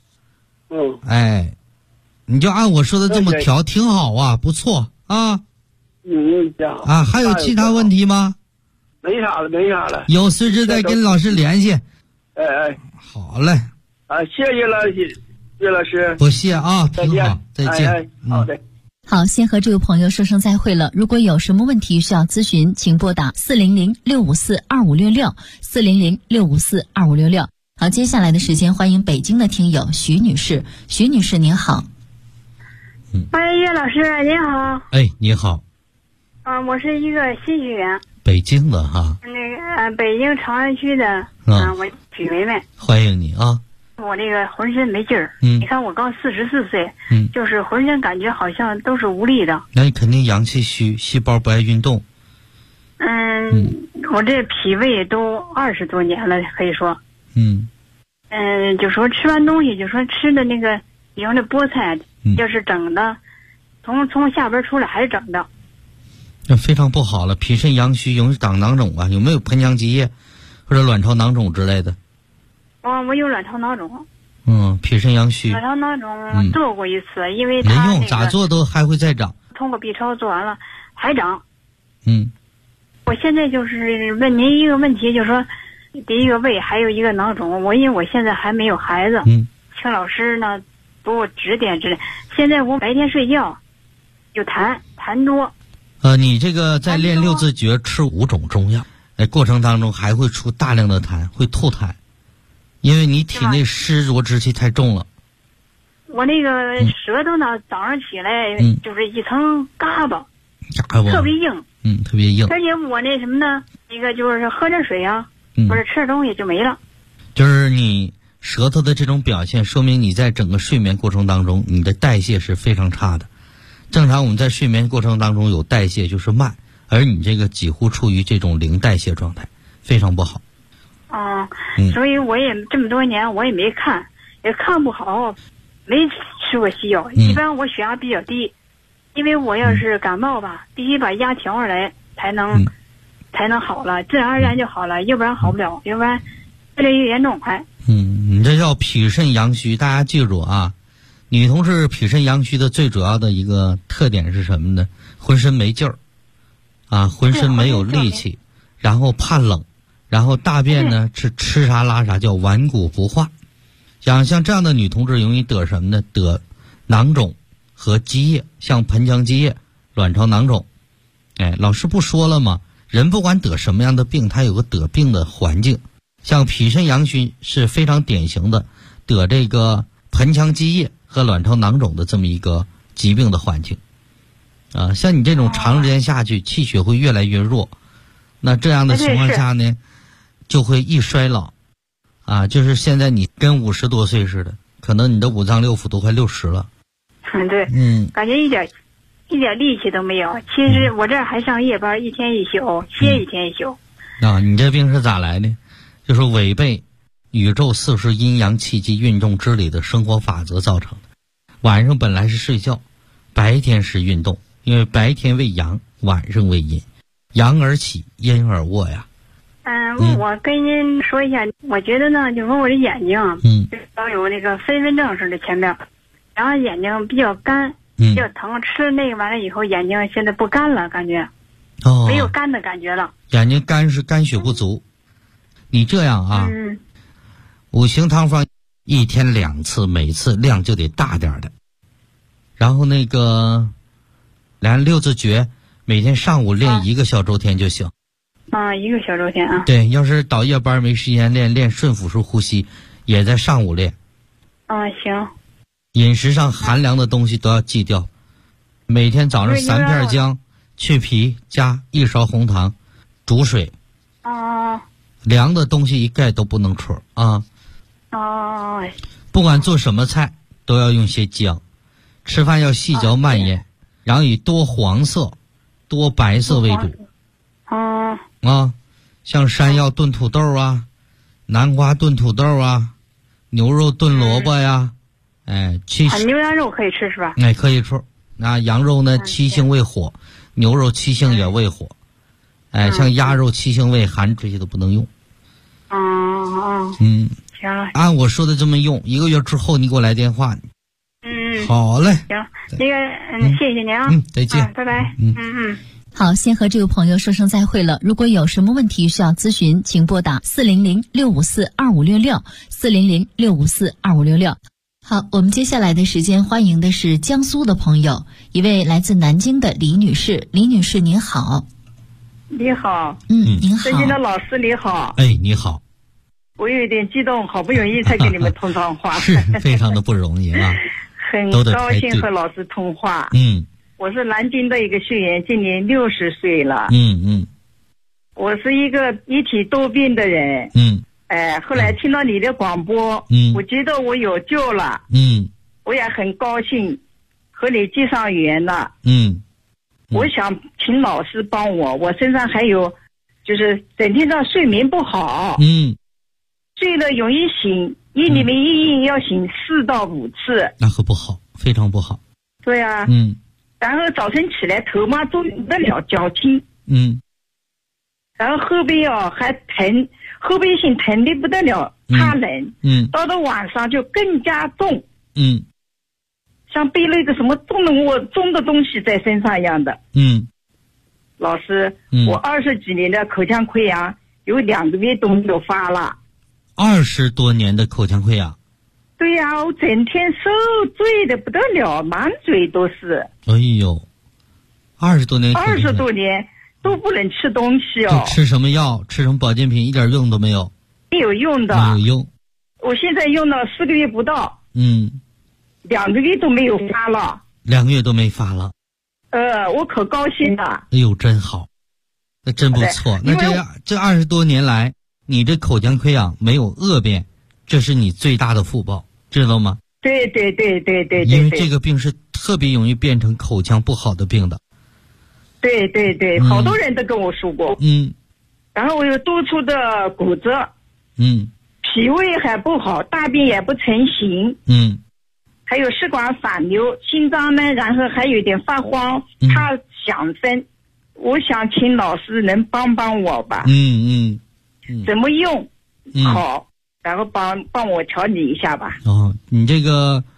你就按我说的这么调，挺好啊，不错啊。还有其他问题吗？ 没啥了。 有随时再跟老师联系。好嘞。 谢谢了，岳老师。 不谢啊，挺好，再见。 好的。 好，先和这位朋友说声再会了。如果有什么问题需要咨询，请拨打400-654-2566，400-654-2566。好，接下来的时间欢迎北京的听友徐女士。徐女士您好。 岳老师您好。 你好。 我是一个新学员。 北京的哈。 北京长安区的。我许梅梅。 欢迎你啊。 我这个浑身没劲儿，你看我刚44岁，就是浑身感觉好像都是无力的。 那你肯定阳气虚，细胞不爱运动。 我这脾胃都20多年了，可以说。就说吃完东西，就说吃的那个比方那菠菜，就是整的，从下边出来还是整的。 那非常不好了，脾肾阳虚容易长囊肿啊，有没有盆腔积液或者卵巢囊肿之类的？ 我有卵巢囊肿。 脾肾阳虚。 卵巢囊肿做过一次，因为没用，咋做都还会再长。 通过 B 超做完了还长。我现在就是问您一个问题，就是说，第一个胃还有一个囊肿，因为我现在还没有孩子，请老师呢给我指点。现在我白天睡觉有痰多。 你这个在练六字诀吃5种中药，过程当中还会出大量的痰，会吐痰。因为你体内湿浊之气太重了。 我那个舌头呢，早上起来就是一层嘎巴，特别硬。 特别硬。 而且我那什么呢，一个就是喝点水啊，或者吃点东西就没了。 就是你舌头的这种表现，说明你在整个睡眠过程当中，你的代谢是非常差的。正常我们在睡眠过程当中有代谢就是慢，而你这个几乎处于这种零代谢状态，非常不好。 所以我也这么多年我也没看，也看不好，没吃过西药。一般我血压比较低，因为我要是感冒吧，必须把压调上来才能好了，自然而然就好了，要不然好不了，要不然越来越严重。你这叫脾肾阳虚，大家记住啊， 女同志脾肾阳虚的最主要的一个特点是什么呢？浑身没劲儿，啊，浑身没有力气，然后怕冷，然后大便呢是吃啥拉啥，叫顽固不化。像这样的女同志容易得什么呢？得囊肿和积液，像盆腔积液、卵巢囊肿。老师不说了吗？人不管得什么样的病，他有个得病的环境。像脾肾阳虚是非常典型的得这个盆腔积液和卵巢囊肿的这么一个疾病的环境。像你这种长时间下去，气血会越来越弱。那这样的情况下呢，就会易衰老。就是现在你跟50多岁似的，可能你的五脏六腑都快60了。 对，感觉一点力气都没有。其实我这还上夜班，一天一宿，歇一天一宿。 你这病是咋来的？就是违背宇宙四时阴阳气机运动之理的生活法则造成的。晚上本来是睡觉，白天是运动，因为白天为阳，晚上为阴，阳而起，阴而卧呀。 我跟您说一下，我觉得呢，就说我的眼睛，都有那个飞蚊症似的前面，然后眼睛比较干，比较疼，吃那个完了以后，眼睛现在不干了，感觉，没有干的感觉了。眼睛干是肝血不足。你这样啊，五行汤方1天2次，每次量就得大点的。然后那个练6字诀，每天上午练1个小周天就行。 1个小周天啊。 对，要是倒夜班没时间练顺腹式呼吸，也在上午练。 行。 饮食上寒凉的东西都要忌掉，每天早上3片姜去皮，加1勺红糖，煮水。凉的东西一概都不能吃啊。不管做什么菜都要用些姜，吃饭要细嚼慢咽，然后以多黄色、多白色为主。像山药炖土豆啊，南瓜炖土豆啊，牛肉炖萝卜呀， 牛羊肉可以吃是吧？ 可以吃。那羊肉呢，七性为火，牛肉七性也为火。像鸭肉七性为寒，这些都不能用。 行了。 按我说的这么用，1个月之后你给我来电话。好嘞。 行，那个谢谢您啊。 再见。 拜拜。 好，先和这位朋友说声再会了。如果有什么问题需要咨询，请拨打400-654-2566，400-654-2566。好，我们接下来的时间欢迎的是江苏的朋友，一位来自南京的李女士。李女士您好。 你好。 您好。 尊敬的老师你好。 你好。 我有点激动，好不容易才跟你们通上话。 是非常的不容易啊。 很高兴和老师通话。我是南京的一个学员，今年60岁了。我是一个一体多病的人。后来听到你的广播，我觉得我有救了。我也很高兴和你结上缘了。我想请老师帮我，我身上还有就是整天的睡眠不好。睡了容易醒，里面一夜要醒4到5次。 那可不好，非常不好。 对啊。然后早晨起来头麻重不得了，脚轻。然后后背还疼，后背心疼的不得了，怕冷。到了晚上就更加重。像背了一个什么重的东西在身上一样的。老师，我20几年的口腔溃疡有2个月都没有发了。 20多年的口腔溃疡。 对呀，我整天受罪的不得了，满嘴都是。 20多年。 20多年都不能吃东西就吃什么药，吃什么保健品，一点用都没有。 没有用的。 没有用。 我现在用了4个月不到。2个月都没有发了。 2个月都没发了。 我可高兴了。 真好，那真不错。那这20多年来，你这口腔溃疡没有恶变，这是你最大的福报，知道吗？ 对。 因为这个病是特别容易变成口腔不好的病的。 对，好多人都跟我说过。然后我有多处的骨折。脾胃还不好，大便也不成形。还有食管反流，心脏呢，然后还有点发慌，怕响声。我想请老师能帮帮我吧。怎么用好，然后帮我调理一下吧。 你这个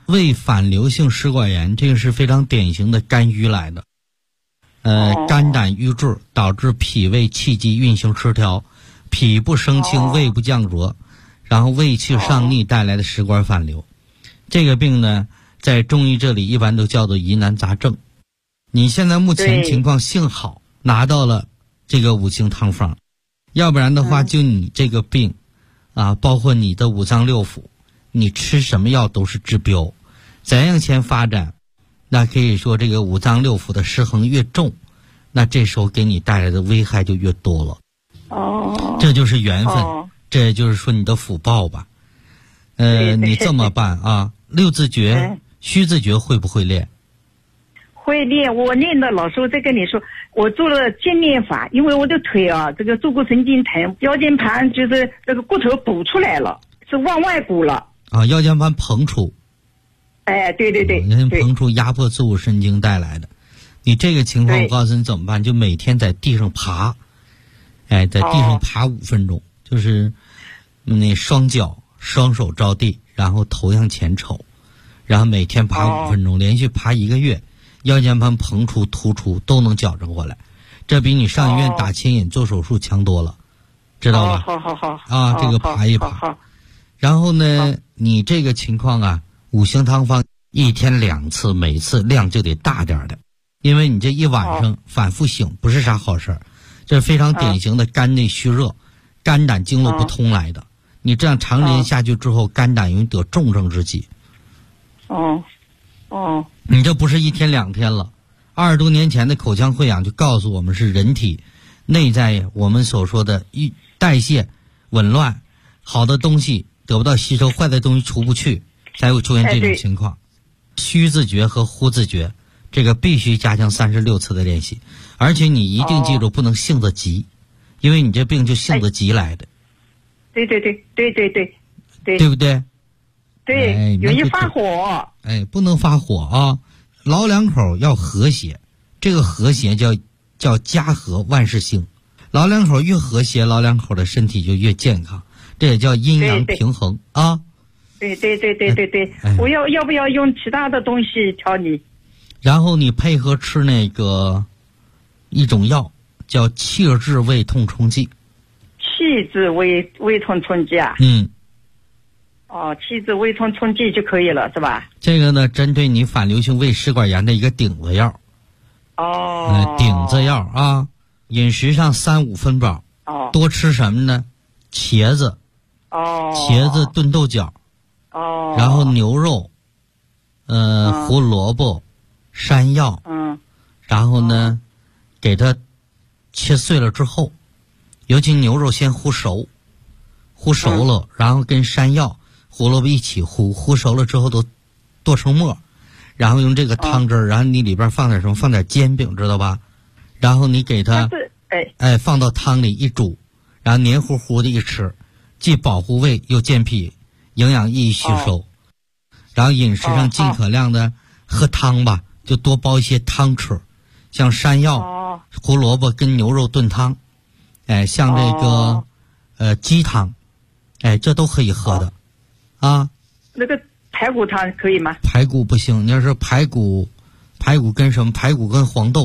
胃反流性食管炎，这个是非常典型的肝郁来的。肝胆郁滞导致脾胃气机运行失调，脾不升清，胃不降浊，然后胃气上逆带来的食管反流。这个病呢，在中医这里一般都叫做疑难杂症。你现在目前情况幸好拿到了这个五行汤方，要不然的话就你这个病啊，包括你的五脏六腑，你吃什么药都是治标。怎样先发展，那可以说这个五脏六腑的失衡越重，那这时候给你带来的危害就越多了。这就是缘分，这也就是说你的福报吧。你这么办啊，六字诀、虚字诀会不会练？ 会练，我练的。老师，我再跟你说，我做了健练法，因为我的腿啊，这个坐骨神经疼，腰间盘就是这个骨头补出来了，是往外鼓了。 啊，腰间盘膨出。 哎，对， 膨出压迫坐骨神经带来的。你这个情况，我告诉你怎么办，就每天在地上爬，在地上爬5分钟，就是那双脚双手着地，然后头向前瞅，然后每天爬5分钟，连续爬1个月，腰间盘膨出突出都能矫正过来，这比你上医院打牵引做手术强多了，知道吧？ 好啊，这个爬一爬。然后呢，你这个情况啊，五行汤方1天2次，每次量就得大点的，因为你这一晚上反复醒不是啥好事儿，这是非常典型的肝内虚热、肝胆经络不通来的。你这样长时间下去之后，肝胆容易得重症之疾。你这不是1天2天了，20多年前的口腔溃疡就告诉我们是人体内在我们所说的代谢紊乱，好的东西得不到吸收，坏的东西出不去，才会出现这种情况。虚字诀和呼字诀，这个必须加强36次的练习，而且你一定记住不能性子急，因为你这病就性子急来的。 对， 对不对？ 对，容易发火。 不能发火啊！老两口要和谐，这个和谐叫家和万事兴。老两口越和谐，老两口的身体就越健康，这也叫阴阳平衡啊。 对，我要不要用其他的东西调理？ 然后你配合吃那个一种药，叫气滞胃痛冲剂。 气滞胃痛冲剂啊？气滞胃痛冲剂就可以了，是吧？ 这个呢，针对你反流性胃食管炎的一个顶子药。顶子药啊，饮食上3-5分饱。多吃什么呢？茄子。茄子炖豆角。然后牛肉，胡萝卜，山药。然后呢，给它切碎了之后，尤其牛肉先烀熟了，然后跟山药、胡萝卜一起烀熟了之后都剁成末，然后用这个汤汁儿，然后你里边放点什么？放点煎饼，知道吧？然后你给它放到汤里一煮，然后黏糊糊的一吃，既保护胃又健脾，营养易吸收。然后饮食上尽可量的喝汤吧，就多煲一些汤吃，像山药、胡萝卜跟牛肉炖汤，像这个鸡汤，这都可以喝的啊。 那个排骨汤可以吗？ 排骨不行，你要是排骨跟什么？排骨跟黄豆。